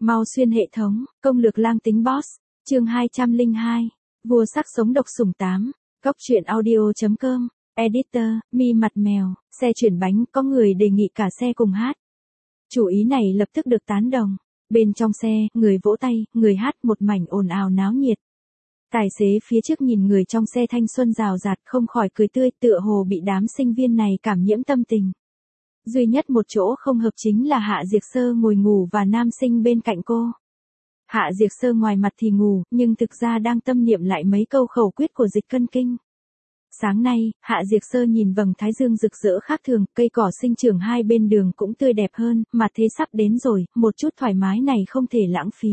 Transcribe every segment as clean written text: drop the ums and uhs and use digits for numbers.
Mau xuyên hệ thống, công lược lang tính boss, chương 202, vua sắc sống độc sủng 8, góc truyện audio.com, editor, mi mặt mèo, xe chuyển bánh, có người đề nghị cả xe cùng hát. Chủ ý này lập tức được tán đồng, bên trong xe, người vỗ tay, người hát một mảnh ồn ào náo nhiệt. Tài xế phía trước nhìn người trong xe thanh xuân rào rạt không khỏi cười tươi, tựa hồ bị đám sinh viên này cảm nhiễm tâm tình. Duy nhất một chỗ không hợp chính là Hạ Diệc Sơ ngồi ngủ và nam sinh bên cạnh cô. Hạ Diệc Sơ ngoài mặt thì ngủ, nhưng thực ra đang tâm niệm lại mấy câu khẩu quyết của Dịch Cân Kinh. Sáng nay, Hạ Diệc Sơ nhìn vầng thái dương rực rỡ khác thường, cây cỏ sinh trưởng hai bên đường cũng tươi đẹp hơn, mà thế sắp đến rồi, một chút thoải mái này không thể lãng phí.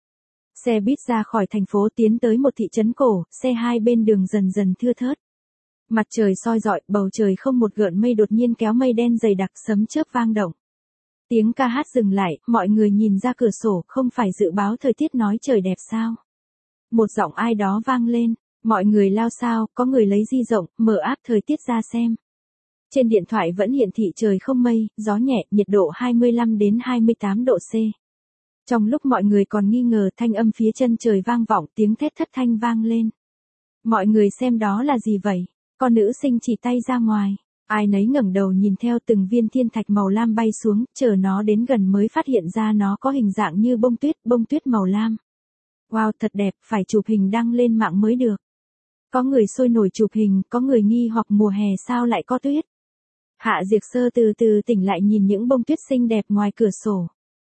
Xe buýt ra khỏi thành phố tiến tới một thị trấn cổ, xe hai bên đường dần dần thưa thớt. Mặt trời soi rọi, bầu trời không một gợn mây đột nhiên kéo mây đen dày đặc, sấm chớp vang động. Tiếng ca hát dừng lại, mọi người nhìn ra cửa sổ, không phải dự báo thời tiết nói trời đẹp sao. Một giọng ai đó vang lên, mọi người lao sao, có người lấy di động, mở app thời tiết ra xem. Trên điện thoại vẫn hiển thị trời không mây, gió nhẹ, nhiệt độ 25 đến 28 độ C. Trong lúc mọi người còn nghi ngờ, thanh âm phía chân trời vang vọng, tiếng thét thất thanh vang lên. Mọi người xem đó là gì vậy? Con nữ sinh chỉ tay ra ngoài. Ai nấy ngẩng đầu nhìn theo từng viên thiên thạch màu lam bay xuống, chờ nó đến gần mới phát hiện ra nó có hình dạng như bông tuyết màu lam. Wow, thật đẹp, phải chụp hình đăng lên mạng mới được. Có người sôi nổi chụp hình, có người nghi hoặc mùa hè sao lại có tuyết. Hạ Diệc Sơ từ từ tỉnh lại nhìn những bông tuyết xinh đẹp ngoài cửa sổ.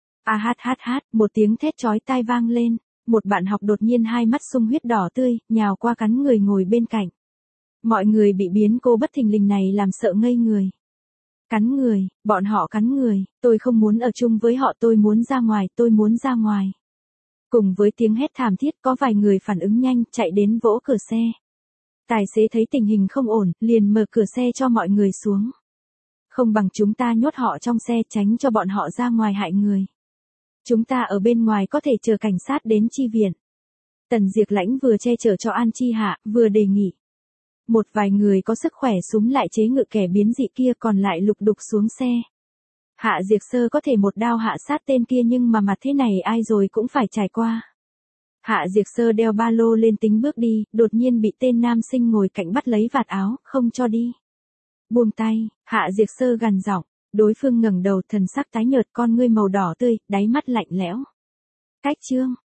Hát, một tiếng thét chói tai vang lên, một bạn học đột nhiên hai mắt sung huyết đỏ tươi, nhào qua cắn người ngồi bên cạnh. Mọi người bị biến cô bất thình lình này làm sợ ngây người. Cắn người, bọn họ cắn người, tôi không muốn ở chung với họ, tôi muốn ra ngoài. Cùng với tiếng hét thảm thiết có vài người phản ứng nhanh, chạy đến vỗ cửa xe. Tài xế thấy tình hình không ổn, liền mở cửa xe cho mọi người xuống. Không bằng chúng ta nhốt họ trong xe tránh cho bọn họ ra ngoài hại người. Chúng ta ở bên ngoài có thể chờ cảnh sát đến chi viện. Tần Diệc Lãnh vừa che chở cho An Chi Hạ, vừa đề nghị. Một vài người có sức khỏe súng lại chế ngự kẻ biến dị kia còn lại lục đục xuống xe. Hạ Diệc Sơ có thể một đao hạ sát tên kia nhưng mà mặt thế này ai rồi cũng phải trải qua. Hạ Diệc Sơ đeo ba lô lên tính bước đi, đột nhiên bị tên nam sinh ngồi cạnh bắt lấy vạt áo, không cho đi. Buông tay, Hạ Diệc Sơ gằn giọng, đối phương ngẩng đầu thần sắc tái nhợt con ngươi màu đỏ tươi, đáy mắt lạnh lẽo. Cách chương,